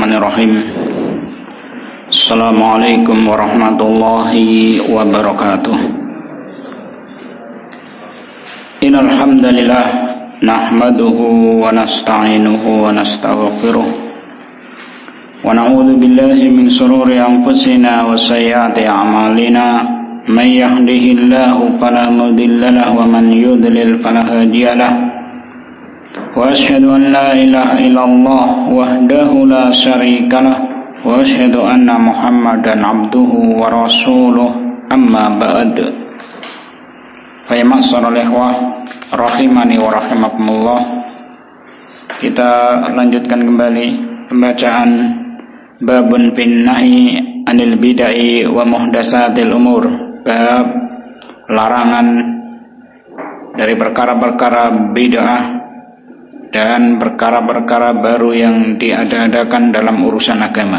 Bismillahirrahmanirrahim. Assalamualaikum warahmatullahi wabarakatuh. Innal hamdalillah nahmaduhu wa nasta'inuhu wa nastaghfiruh wa na'udzu billahi min shururi anfusina wa sayyiati a'malina. May yahdihillahu fala mudilla lahu wa man yudlil fala hadiya lahu. Wa asyhadu an la ilaha illallah wahdahu la syarika lah wa asyhadu anna Muhammadan abduhu wa rasuluh amma ba'd. Fa ya ma'asyiral ikhwah rahimani wa rahimakumullah. Kita lanjutkan kembali pembacaan babun fin nahi anil bid'ah wa muhdatsatil umur, bab larangan dari perkara-perkara bid'ah dan perkara-perkara baru yang diada-adakan dalam urusan agama.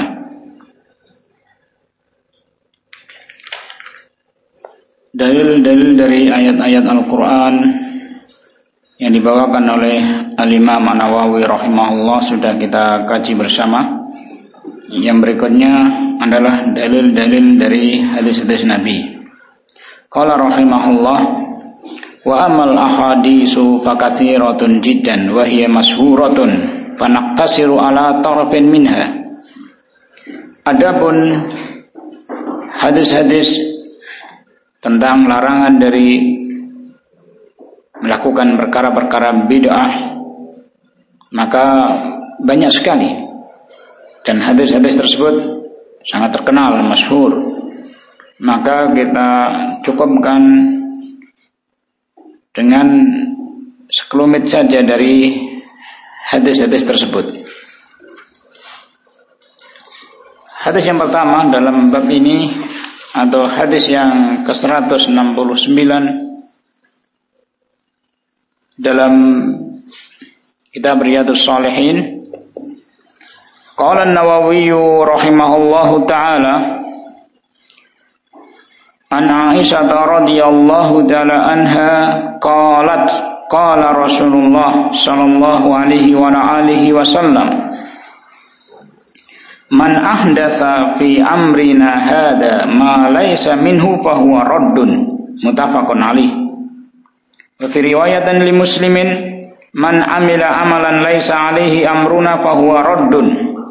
Dalil-dalil dari ayat-ayat Al-Quran yang dibawakan oleh Al-Imam An-Nawawi rahimahullah sudah kita kaji bersama. Yang berikutnya adalah dalil-dalil dari hadis-hadis Nabi. Qala rahimahullah, wa amal ahadisu fakatsiratun jiddan wa hiya mashhuratun fanaqtasiru ala tarafin minha. Adapun hadis-hadis tentang larangan dari melakukan perkara-perkara bid'ah maka banyak sekali, dan hadis-hadis tersebut sangat terkenal, masyhur. Maka kita cukupkan dengan sekelumit saja dari hadis-hadis tersebut. Hadis yang pertama dalam bab ini atau hadis yang ke-169 dalam kitab Riyadhus Shalihin. Qala An-Nawawi rahimahullahu ta'ala an Aisyah radhiyallahu ta'ala anha qalat qala Rasulullah sallallahu alaihi wa alihi wasallam man ahdatsa fi amrina hada ma laysa minhu fa huwa raddun, muttafaqun alaih. Wa fi riwayatan li Muslimin man amila amalan laysa alaihi amruna fa huwa raddun.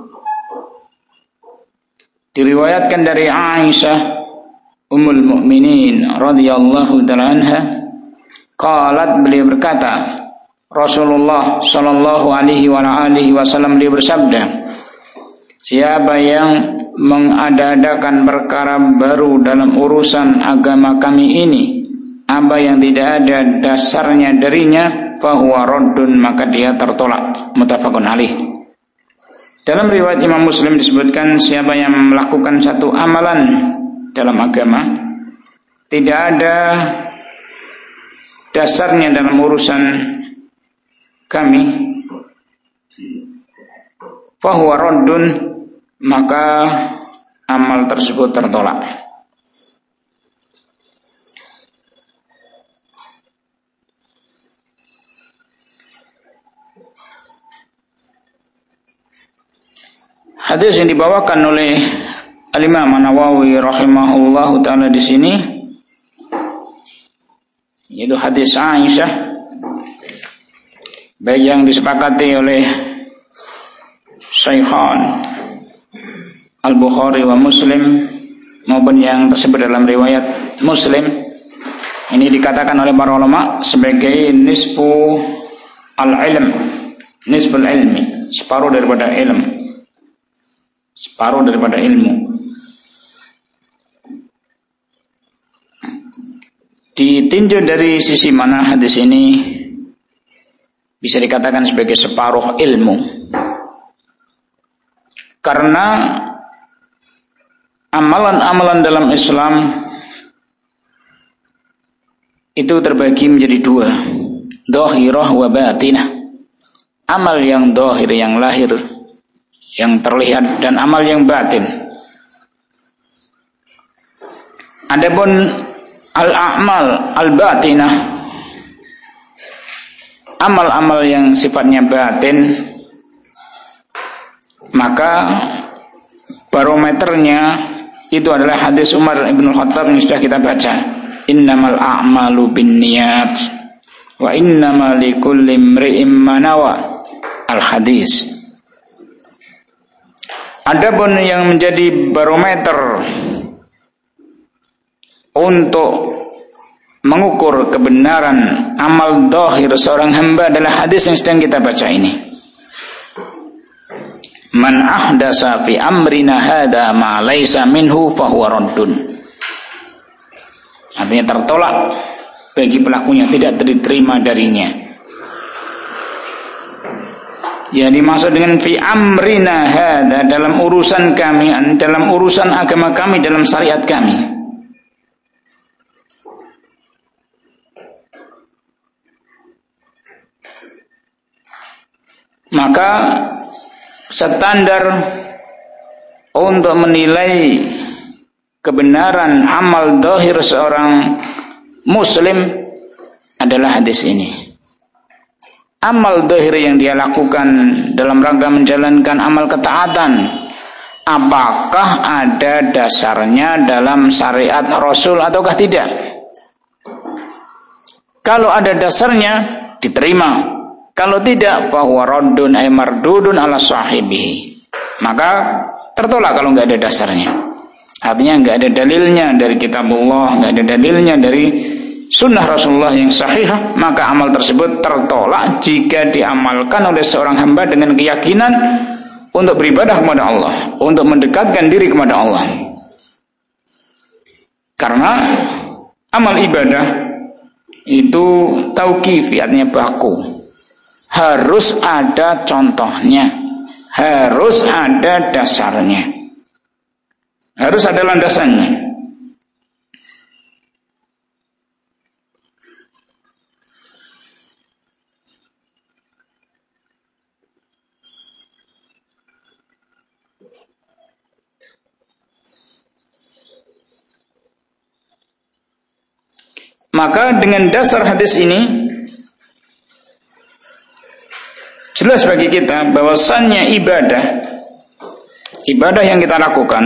Diriwayatkan dari Aisyah Ummul Mukminin radhiyallahu ta'ala anha, qalat, beliau berkata, Rasulullah sallallahu alaihi wa alihi wasallam beliau bersabda, siapa yang mengada-adakan perkara baru dalam urusan agama kami ini, apa yang tidak ada dasarnya darinya, fahuwa raddun, maka dia tertolak, muttafaqun alaih. Dalam riwayat Imam Muslim disebutkan, siapa yang melakukan satu amalan dalam agama tidak ada dasarnya dalam urusan kami, fahuwa raddun, maka amal tersebut tertolak. Hadis yang dibawakan oleh Al-Imam An-Nawawi rahimahullahu ta'ala di sini yaitu hadis Aisyah, baik yang disepakati oleh Shaykhan Al-Bukhari wa Muslim maupun yang tersebut dalam riwayat Muslim. Ini dikatakan oleh para ulama sebagai nisfu al-ilm, nisful ilmi, separuh daripada ilmu, separuh daripada ilmu. Ditinjau dari sisi mana hadis ini bisa dikatakan sebagai separuh ilmu, karena amalan-amalan dalam Islam itu terbagi menjadi dua, dhahirah wa batinah. Amal yang dhahir, yang lahir, yang terlihat, dan amal yang batin. Adapun al-a'mal al-batinah, amal-amal yang sifatnya batin, Maka barometernya itu adalah hadis Umar bin Khattab yang sudah kita baca. Innamal a'malu binniyat wa innamal likulli imri'in ma nawa. Al-hadis. Adapun yang menjadi barometer untuk mengukur kebenaran amal zahir seorang hamba adalah hadis yang sedang kita baca ini. Man ahdasa fi amrina hadza ma laisa minhu fahuwa raddun. Artinya tertolak bagi pelakunya, tidak diterima darinya. Yang dimaksud dengan fi amrina hadza, dalam urusan kami, dalam urusan agama kami, dalam syariat kami. Maka standar untuk menilai kebenaran amal zahir seorang muslim adalah hadis ini. Amal zahir yang dia lakukan dalam rangka menjalankan amal ketaatan, apakah ada dasarnya dalam syariat Rasul ataukah tidak? Kalau ada dasarnya, diterima. Kalau tidak, fahuwa raddun ay mardudun ala sahibihi. Maka tertolak kalau enggak ada dasarnya. Artinya enggak ada dalilnya dari kitabullah, enggak ada dalilnya dari sunnah Rasulullah yang sahihah, maka amal tersebut tertolak jika diamalkan oleh seorang hamba dengan keyakinan untuk beribadah kepada Allah, untuk mendekatkan diri kepada Allah. Karena amal ibadah itu tauqifi, artinya baku. Harus ada contohnya, harus ada dasarnya, harus ada landasannya. Maka dengan dasar hadis ini jelas bagi kita bahwasannya ibadah yang kita lakukan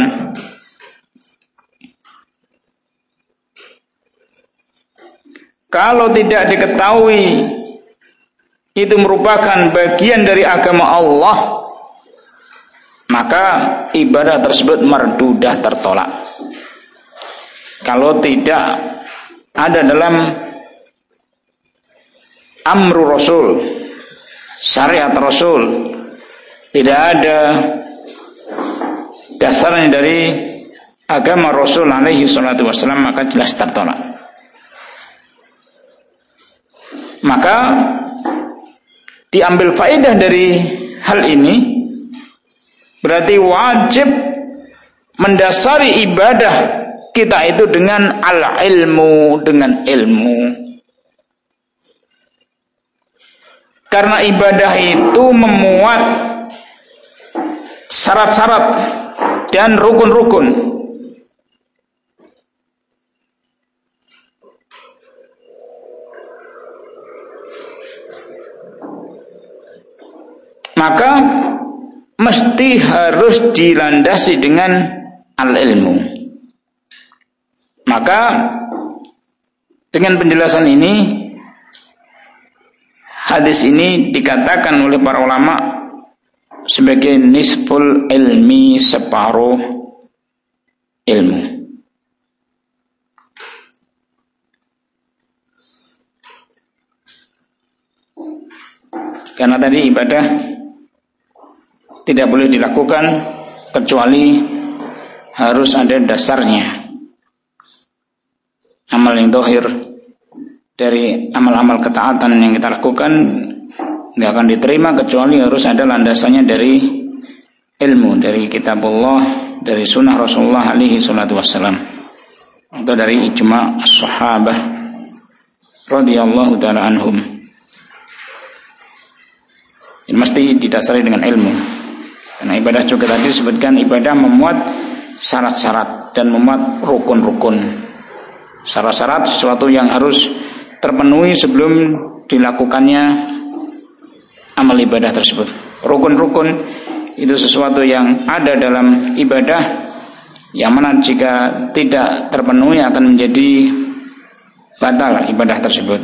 kalau tidak diketahui itu merupakan bagian dari agama Allah, maka ibadah tersebut mardudah, tertolak. Kalau tidak ada dalam amru Rasul, syariat Rasul, tidak ada dasarnya dari agama Rasul alaihi salatu wassalam, maka jelas tertolak. Maka diambil faedah dari hal ini, berarti wajib mendasari ibadah kita itu dengan al-ilmu, dengan ilmu. Karena ibadah itu memuat syarat-syarat dan rukun-rukun. Maka mesti harus dilandasi dengan al-ilmu. Maka dengan penjelasan ini, hadis ini dikatakan oleh para ulama sebagai nisful ilmi, separuh ilmu. Karena tadi ibadah tidak boleh dilakukan kecuali harus ada dasarnya. Amal yang zahir dari amal-amal ketaatan yang kita lakukan tidak akan diterima kecuali harus ada landasannya dari ilmu, dari kitabullah, dari sunnah Rasulullah alaihi salatu wassalam, atau dari ijma' as-sahabah radhiyallahu ta'ala anhum. Ini mesti didasari dengan ilmu. Karena ibadah juga tadi disebutkan ibadah memuat syarat-syarat dan memuat rukun-rukun. Syarat-syarat sesuatu yang harus terpenuhi sebelum dilakukannya amal ibadah tersebut. Rukun-rukun itu sesuatu yang ada dalam ibadah, yang mana jika tidak terpenuhi akan menjadi batal ibadah tersebut.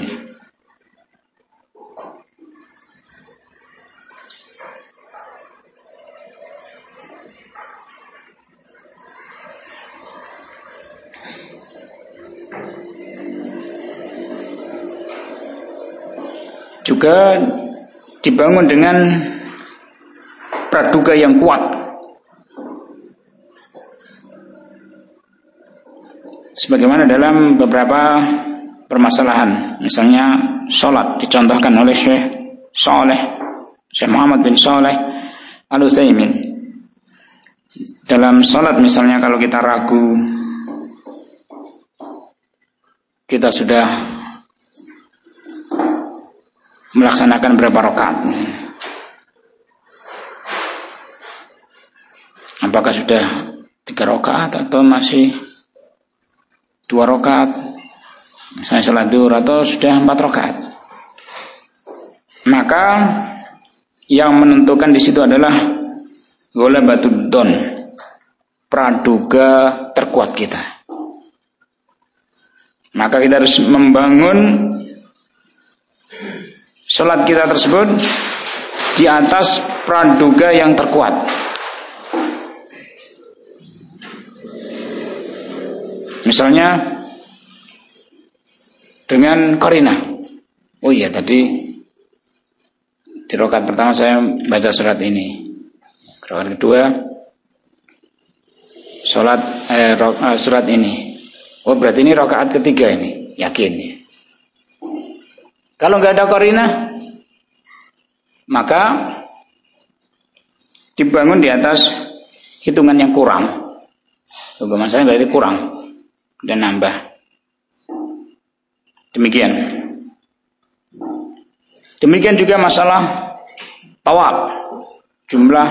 Juga dibangun dengan praduga yang kuat. Sebagaimana dalam beberapa permasalahan, misalnya sholat dicontohkan oleh Syekh Muhammad bin Saleh Al-Utsaimin. Dalam sholat misalnya kalau kita ragu, kita sudah melaksanakan berapa rakaat, apakah sudah 3 rakaat atau masih 2 rakaat, misalnya salat zuhur, atau sudah 4 rakaat. Maka yang menentukan di situ adalah ghalabatud dzon, praduga terkuat kita. Maka kita harus membangun salat kita tersebut di atas praduga yang terkuat. Misalnya dengan qarinah. Oh iya, tadi di rakaat pertama saya baca surat ini. Rakaat kedua surat ini. Oh berarti ini rakaat ketiga ini, yakin ya. Kalau nggak ada qarinah, maka dibangun di atas hitungan yang kurang. Hukuman saya berarti kurang dan nambah. Demikian juga masalah tawaf, jumlah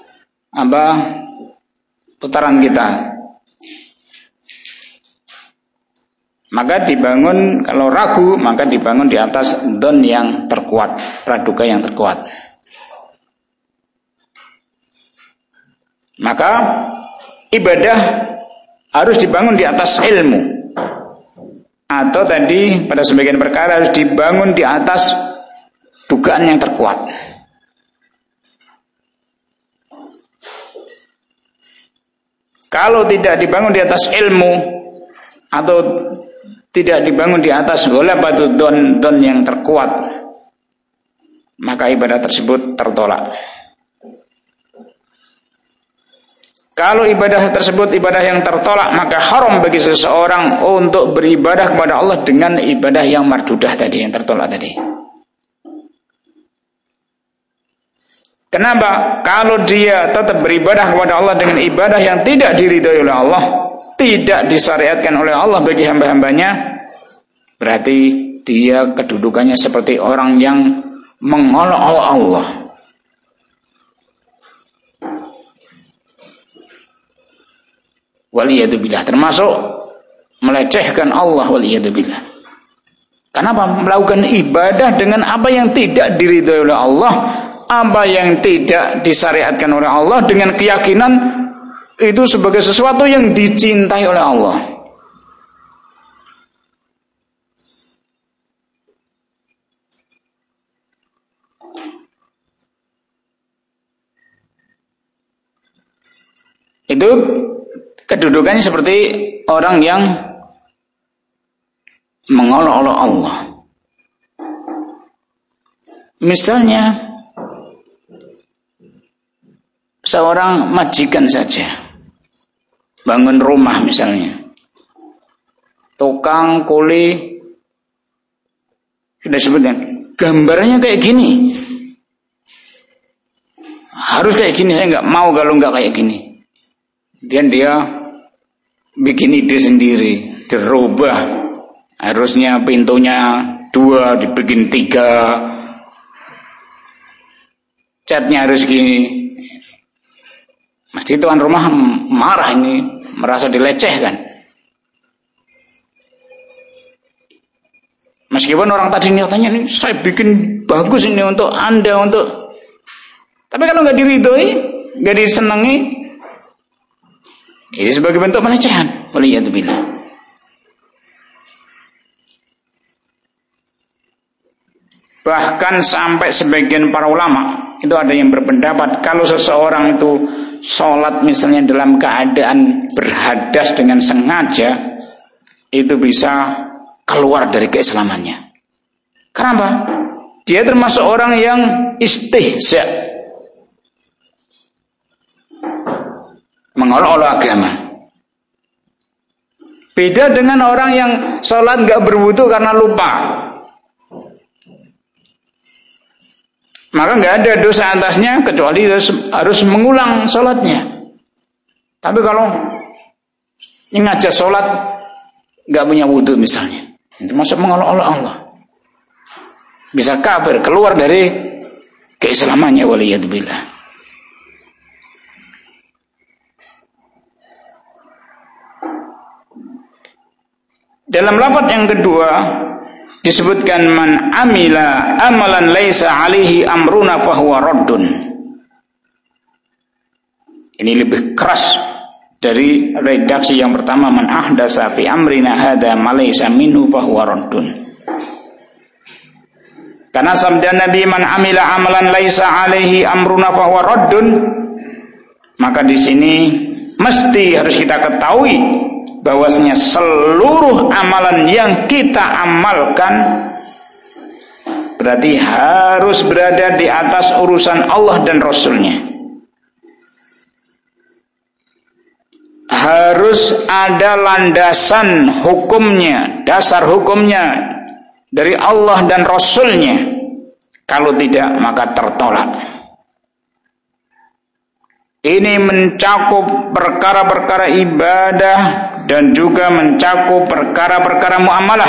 putaran kita. Maka dibangun, kalau ragu maka dibangun di atas dzon yang terkuat, praduga yang terkuat. Maka ibadah harus dibangun di atas ilmu, atau tadi pada sebagian perkara harus dibangun di atas dugaan yang terkuat. Kalau tidak dibangun di atas ilmu atau tidak dibangun di atas ghalabatud dzon yang terkuat, maka ibadah tersebut tertolak. Kalau ibadah tersebut ibadah yang tertolak, maka haram bagi seseorang untuk beribadah kepada Allah dengan ibadah yang mardudah tadi, yang tertolak tadi. Kenapa? Kalau dia tetap beribadah kepada Allah dengan ibadah yang tidak diridhai oleh Allah, tidak disyariatkan oleh Allah bagi hamba-hambanya, berarti dia kedudukannya seperti orang yang mengolok-olok Allah. Waliyadzubillah, termasuk melecehkan Allah, waliyadzubillah. Kenapa? Melakukan ibadah dengan apa yang tidak diridhai oleh Allah, apa yang tidak disyariatkan oleh Allah, dengan keyakinan itu sebagai sesuatu yang dicintai oleh Allah. Itu kedudukannya seperti orang yang mengolok-olok Allah. Misalnya seorang majikan saja bangun rumah misalnya, tukang kuli, sudah sebutkan gambarnya kayak gini, harus kayak gini, saya nggak mau kalau nggak kayak gini. Dan dia bikin ide sendiri, dirubah, harusnya pintunya 2 dibikin 3, catnya harus gini. Mesti tuan rumah marah, ini merasa dilecehkan. Meskipun orang tadi niatnya ini saya bikin bagus ini untuk Anda, untuk, tapi kalau nggak diridhoi, enggak disenangi, ini sebagai bentuk pelecehan. Waliyadzubillah. Bahkan sampai sebagian para ulama itu ada yang berpendapat kalau seseorang itu sholat misalnya dalam keadaan berhadas dengan sengaja, itu bisa keluar dari keislamannya. Kenapa? Dia termasuk orang yang istihza, mengolok-olok agama. Beda dengan orang yang sholat gak berwudu karena lupa, maka nggak ada dosa atasnya kecuali harus mengulang sholatnya. Tapi kalau ngajak sholat nggak punya wudhu misalnya, itu masuk mengolok-olok Allah, bisa kafir, keluar dari keislamannya. Waliyadzubillah. Dalam lafaz yang kedua disebutkan man amila amalan laisa alaihi amruna fahuwa raddun. Ini lebih keras dari redaksi yang pertama, man ahdasa fi amrina hadza ma laisa minhu fahuwa raddun. Karena sabda Nabi man amila amalan laisa alaihi amruna fahuwa raddun, maka di sini mesti harus kita ketahui bahwasanya seluruh amalan yang kita amalkan berarti harus berada di atas urusan Allah dan Rasulnya. Harus ada landasan hukumnya, dasar hukumnya dari Allah dan Rasulnya. Kalau tidak, maka tertolak. Ini mencakup perkara-perkara ibadah dan juga mencakup perkara-perkara muamalah.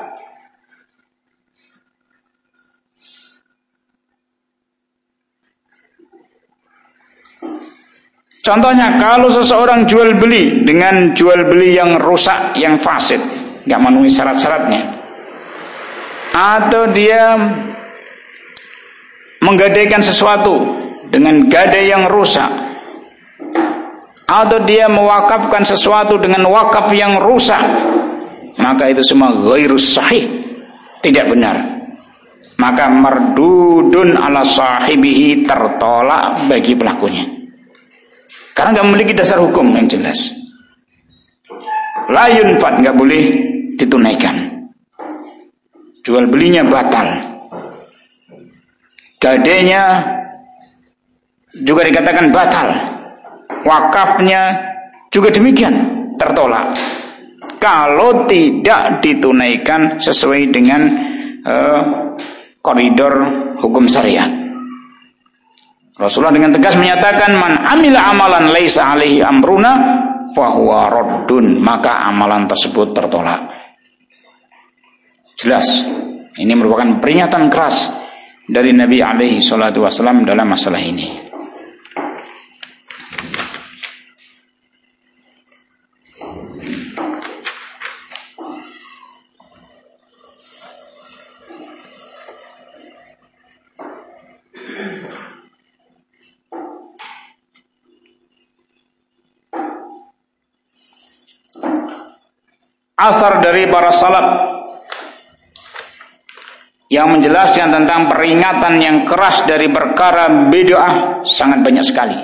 Contohnya kalau seseorang jual beli dengan jual beli yang rusak, yang fasid, nggak memenuhi syarat-syaratnya, atau dia menggadaikan sesuatu dengan gadai yang rusak, atau dia mewakafkan sesuatu dengan wakaf yang rusak, maka itu semua ghairus sahih, tidak benar. Maka mardudun ala sahibihi, tertolak bagi pelakunya, karena nggak memiliki dasar hukum yang jelas. La yunfad, nggak boleh ditunaikan, jual belinya batal, gadainya juga dikatakan batal, wakafnya juga demikian, tertolak kalau tidak ditunaikan sesuai dengan koridor hukum syariat. Rasulullah dengan tegas menyatakan man amila amalan laisa alaihi amruna fahuwa raddun, maka amalan tersebut tertolak. Jelas, ini merupakan peringatan keras dari Nabi alaihi salatu wasallam dalam masalah ini. Asar dari para salaf yang menjelaskan tentang peringatan yang keras dari perkara bid'ah sangat banyak sekali.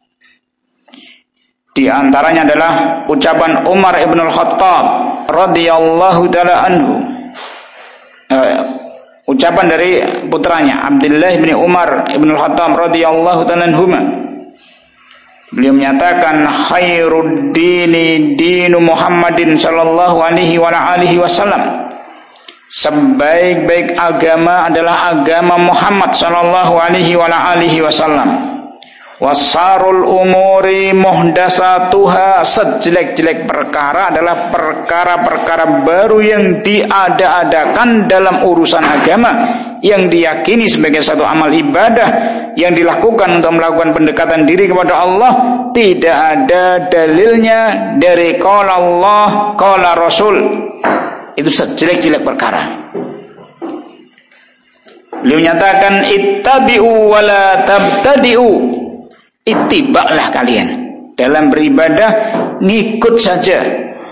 Di antaranya adalah ucapan Umar ibn al-Khattab radhiyallahu taala anhu, ucapan dari putranya Abdullah bin Umar ibn al-Khattab radhiyallahu taala anhuma. Beliau menyatakan khairud dini dinu Muhammadin sallallahu alaihi wa alihi wasallam. Sebaik-baik agama adalah agama Muhammad sallallahu alaihi wa alihi wasallam. Wasarul umuri muhdasatuha, sejelek-jelek perkara adalah perkara-perkara baru yang diada-adakan dalam urusan agama, yang diyakini sebagai satu amal ibadah yang dilakukan untuk melakukan pendekatan diri kepada Allah, tidak ada dalilnya dari qala Allah, qala Rasul. Itu sejelek-jelek perkara. Beliau menyatakan ittabi'u wa la tabtadi'u, Ittiba'lah kalian dalam beribadah, ngikut saja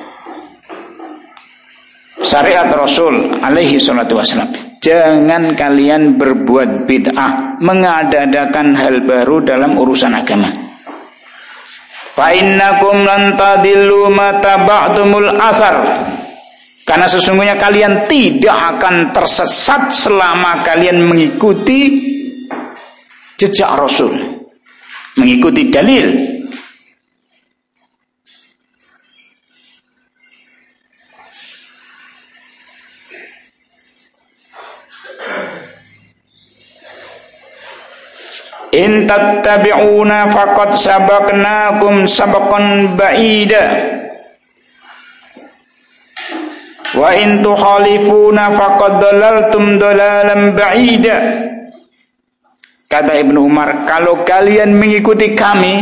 syariat Rasul alaihi salatu wassalam. Jangan kalian berbuat bid'ah, mengada-adakan hal baru dalam urusan agama. Fa innakum lan tadillu ma taba'tumul asar. Karena sesungguhnya kalian tidak akan tersesat selama kalian mengikuti jejak Rasul, mengikuti dalil. In tattabi'una faqad sabaqnakum sabaqan ba'ida wa in tukhalifuna faqad dalaltum dalalan ba'ida. Kata Ibnu Umar, kalau kalian mengikuti kami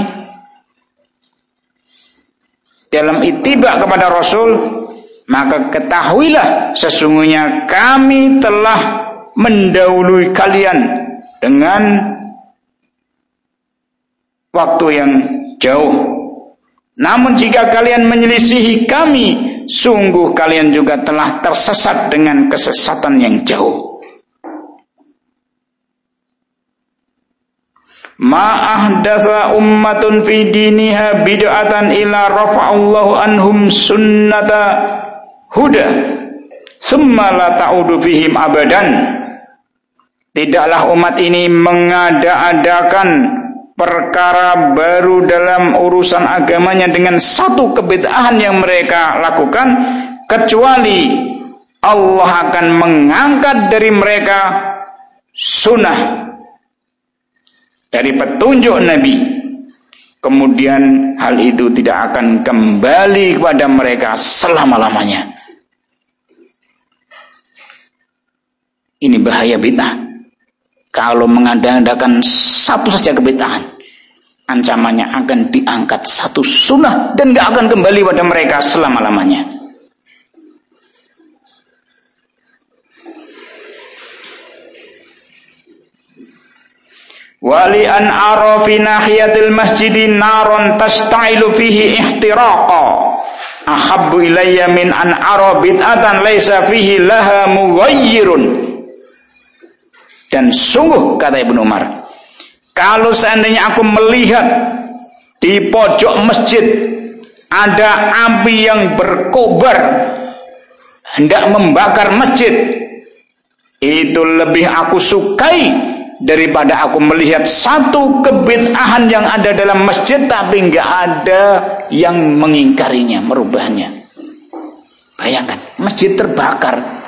dalam ittiba kepada Rasul, maka ketahuilah sesungguhnya kami telah mendahului kalian dengan waktu yang jauh. Namun jika kalian menyelisihi kami, sungguh kalian juga telah tersesat dengan kesesatan yang jauh. Ma'ahdasa ummatun fi diniha bid'atan ila rafa'allahu anhum sunnata huda summa la ta'udu fihim abadan. Tidaklah umat ini mengada-adakan perkara baru dalam urusan agamanya dengan satu kebid'ahan yang mereka lakukan, kecuali Allah akan mengangkat dari mereka sunnah, dari petunjuk Nabi. Kemudian hal itu tidak akan kembali kepada mereka selama-lamanya. Ini bahaya bid'ah. Kalau mengadakan satu saja kebid'ahan, ancamannya akan diangkat satu sunnah dan gak akan kembali pada mereka selama-lamanya. Wali an ara fi nahiyatil masjidin naron tastailu fihi ihtiraqa ahabbu ilayya min an ara bid'atan laysa fihi laha mughayyirun. Dan sungguh, kata Ibnu Umar, kalau seandainya aku melihat di pojok masjid ada api yang berkobar hendak membakar masjid, itu lebih aku sukai daripada aku melihat satu kebid'ahan yang ada dalam masjid tapi enggak ada yang mengingkarinya, merubahnya. Bayangkan, masjid terbakar.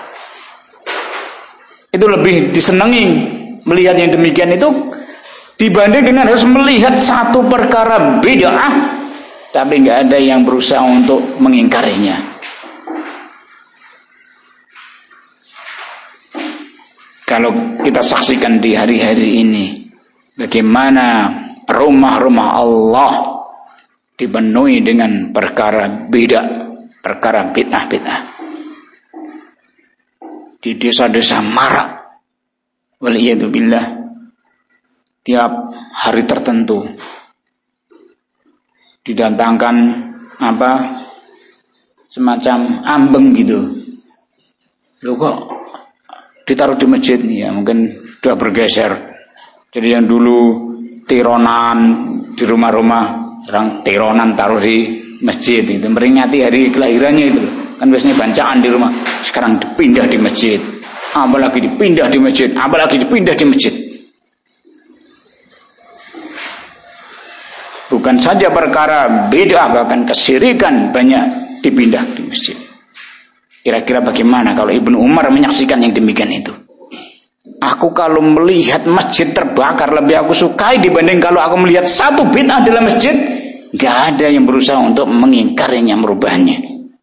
Itu lebih disenangi melihat yang demikian itu dibanding dengan harus melihat satu perkara bid'ah tapi enggak ada yang berusaha untuk mengingkarinya. Kalau kita saksikan di hari-hari ini, bagaimana rumah-rumah Allah dipenuhi dengan perkara bid'ah, perkara bid'ah. Di desa-desa marak, waliyadzubillah, tiap hari tertentu didatangkan semacam ambeng gitu. Loh kok ditaruh di masjid nih, ya mungkin sudah bergeser. Jadi yang dulu tironan di rumah-rumah, sekarang tironan taruh di masjid itu, meringati hari kelahirannya itu. Kan biasanya bancaan di rumah, sekarang dipindah di masjid. Apalagi dipindah di masjid, apalagi dipindah di masjid. Bukan saja perkara bid'ah, bahkan kesyirikan banyak dipindah di masjid. Kira-kira bagaimana kalau Ibnu Umar menyaksikan yang demikian itu? Aku kalau melihat masjid terbakar lebih aku sukai dibanding kalau aku melihat satu bid'ah dalam masjid. Gak ada yang berusaha untuk mengingkarinya, merubahnya.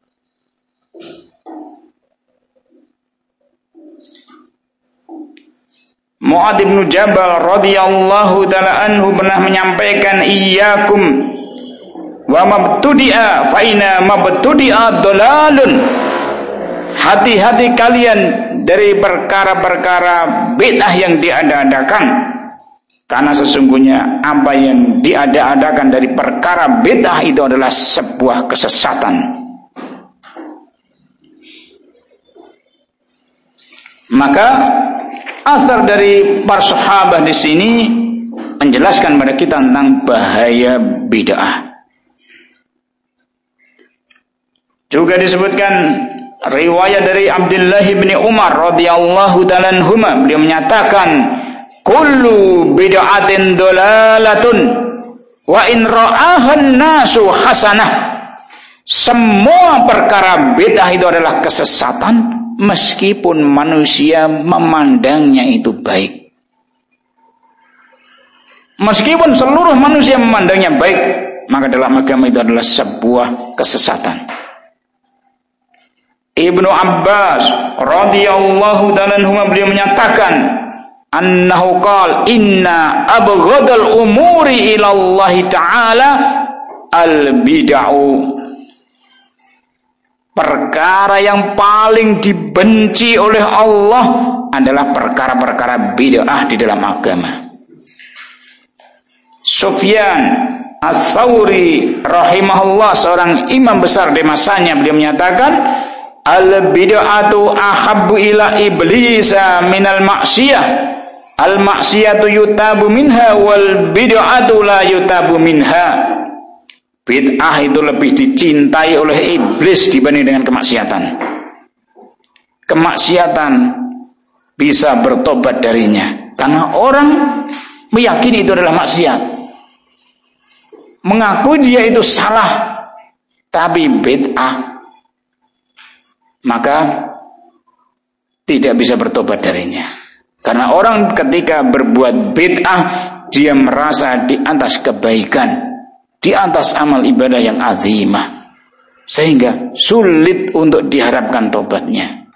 Mu'adz bin Jabal radhiyallahu taala anhu pernah menyampaikan, iyyakum wa mabtudi'a fa inna mabtudi'a dhalalun. Hati-hati kalian dari perkara-perkara bid'ah yang diada-adakan. Karena sesungguhnya apa yang diada-adakan dari perkara bid'ah itu adalah sebuah kesesatan. Maka asar dari para sahabat di sini menjelaskan kepada kita tentang bahaya bid'ah. Juga disebutkan riwayat dari Abdullah bin Umar radhiyallahu ta'ala anhuma, beliau menyatakan kullu bid'atin dalalatun wa in ra'ahan nasu hasanah. Semua perkara bid'ah itu adalah kesesatan meskipun manusia memandangnya itu baik. Meskipun seluruh manusia memandangnya baik, maka dalam agama itu adalah sebuah kesesatan. Ibnu Abbas radhiyallahu ta'ala anhuma, beliau menyatakan annahu qala inna abghadal umuri ila Allah ta'ala al bid'u. Perkara yang paling dibenci oleh Allah adalah perkara-perkara bid'ah di dalam agama. Sufyan Ats-Tsauri rahimahullah, seorang imam besar di masanya, beliau menyatakan al-bid'atu ahabbu ila iblisa minal ma'siyah. Al-ma'siyatu yutabu minha wal bid'atu la yutabu minha. Bid'ah itu lebih dicintai oleh iblis dibanding dengan kemaksiatan. Kemaksiatan bisa bertobat darinya karena orang meyakini itu adalah maksiat, mengaku dia itu salah, tapi bid'ah maka tidak bisa bertobat darinya. Karena orang ketika berbuat bid'ah, dia merasa di atas kebaikan, di atas amal ibadah yang azimah, sehingga sulit untuk diharapkan tobatnya.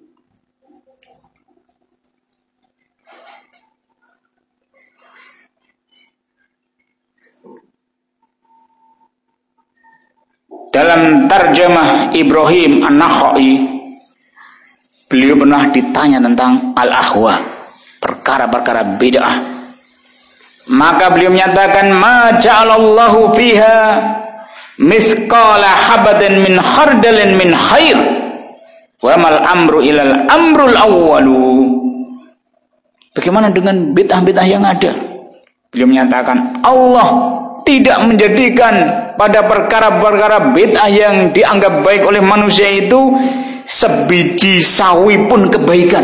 Dalam tarjamah Ibrahim An-Nakhai, beliau pernah ditanya tentang al-ahwa, perkara-perkara bid'ah. Maka beliau menyatakan ma ja'alallahu fiha mithqala habatin min khardalin min khair wa mal amru ilal amrul awwalu. Bagaimana dengan bid'ah-bid'ah yang ada? Beliau menyatakan Allah tidak menjadikan pada perkara-perkara bid'ah yang dianggap baik oleh manusia itu sebiji sawi pun kebaikan.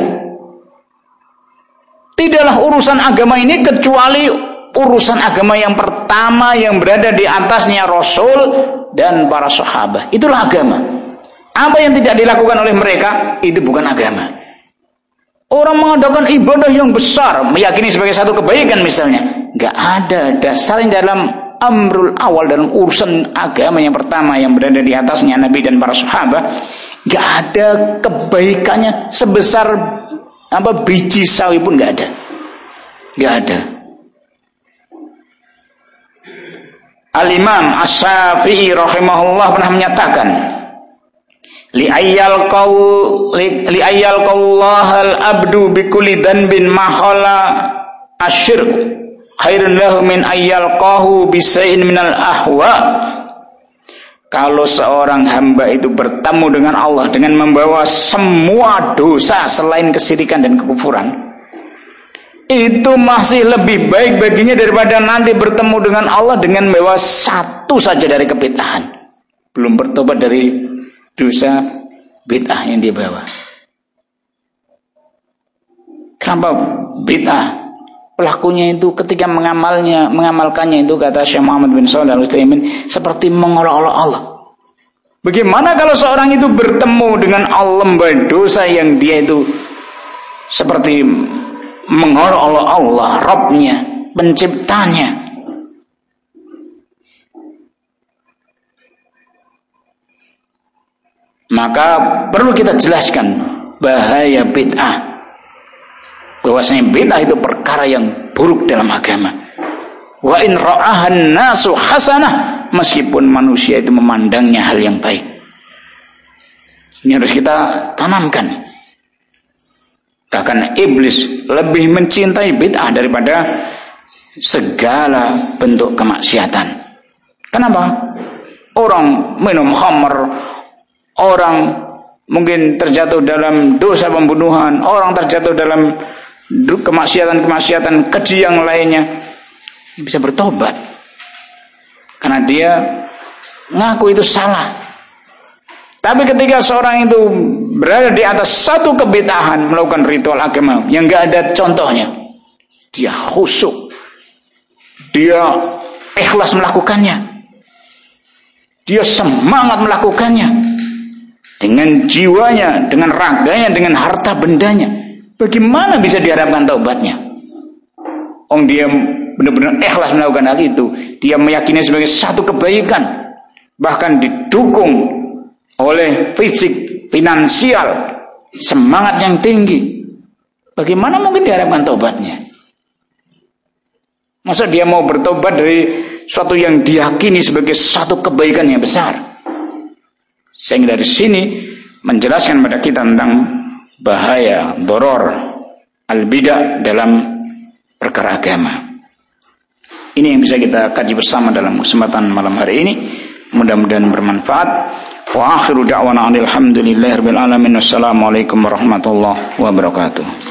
Tidaklah urusan agama ini kecuali urusan agama yang pertama yang berada di atasnya Rasul dan para sahabat. Itulah agama. Apa yang tidak dilakukan oleh mereka itu bukan agama. Orang mengadakan ibadah yang besar, meyakini sebagai satu kebaikan misalnya, gak ada dasarnya dalam amrul awal, dalam urusan agama yang pertama yang berada di atasnya Nabi dan para sahabat. Gak ada kebaikannya sebesar biji sawi pun gak ada. Gak ada. Al-Imam Asy-Syafi'i rahimahullah pernah menyatakan li ayyal qawlahal abdu bikulli dhanbin mahala asyirk khairun lahu min ayyalqahu bisain minal ahwa. Kalau seorang hamba itu bertemu dengan Allah dengan membawa semua dosa selain kesyirikan dan kekufuran, itu masih lebih baik baginya daripada nanti bertemu dengan Allah dengan membawa satu saja dari kebid'ahan, belum bertobat dari dosa bid'ah yang dia bawa. Kenapa bid'ah? Pelakunya itu ketika mengamalkannya itu, kata Syekh Muhammad bin Shalih Al-Utsaimin, seperti mengolok-olok Allah. Bagaimana kalau seorang itu bertemu dengan Allah membawa dosa yang dia itu seperti mengolok-olok Allah, Rabbnya, penciptanya. Maka perlu kita jelaskan bahaya bid'ah. Bahwasanya bid'ah itu perkara yang buruk dalam agama. Wa in ra'ahan nasu hasanah, meskipun manusia itu memandangnya hal yang baik. Ini harus kita tanamkan. Bahkan iblis lebih mencintai bid'ah daripada segala bentuk kemaksiatan. Kenapa? Orang minum khamr, orang mungkin terjatuh dalam dosa pembunuhan, orang terjatuh dalam kemaksiatan-kemaksiatan keji yang lainnya, bisa bertobat karena dia ngaku itu salah. Tapi ketika seorang itu berada di atas satu kebid'ahan, melakukan ritual agama yang gak ada contohnya, dia khusyuk, dia ikhlas melakukannya, dia semangat melakukannya dengan jiwanya, dengan raganya, dengan harta bendanya. Bagaimana bisa diharapkan taubatnya? Dia benar-benar ikhlas melakukan hal itu. Dia meyakini sebagai satu kebaikan, bahkan didukung oleh fisik, finansial, semangat yang tinggi. Bagaimana mungkin diharapkan taubatnya? Masa dia mau bertobat dari suatu yang diyakini sebagai satu kebaikan yang besar? Sehingga dari sini menjelaskan pada kita tentang bahaya, doror, al-bidah dalam perkara agama. Ini yang bisa kita kaji bersama dalam kesempatan malam hari ini. Mudah-mudahan bermanfaat. Wa akhiru da'wana alhamdulillahirabbil alamin. Wassalamualaikum warahmatullahi wabarakatuh.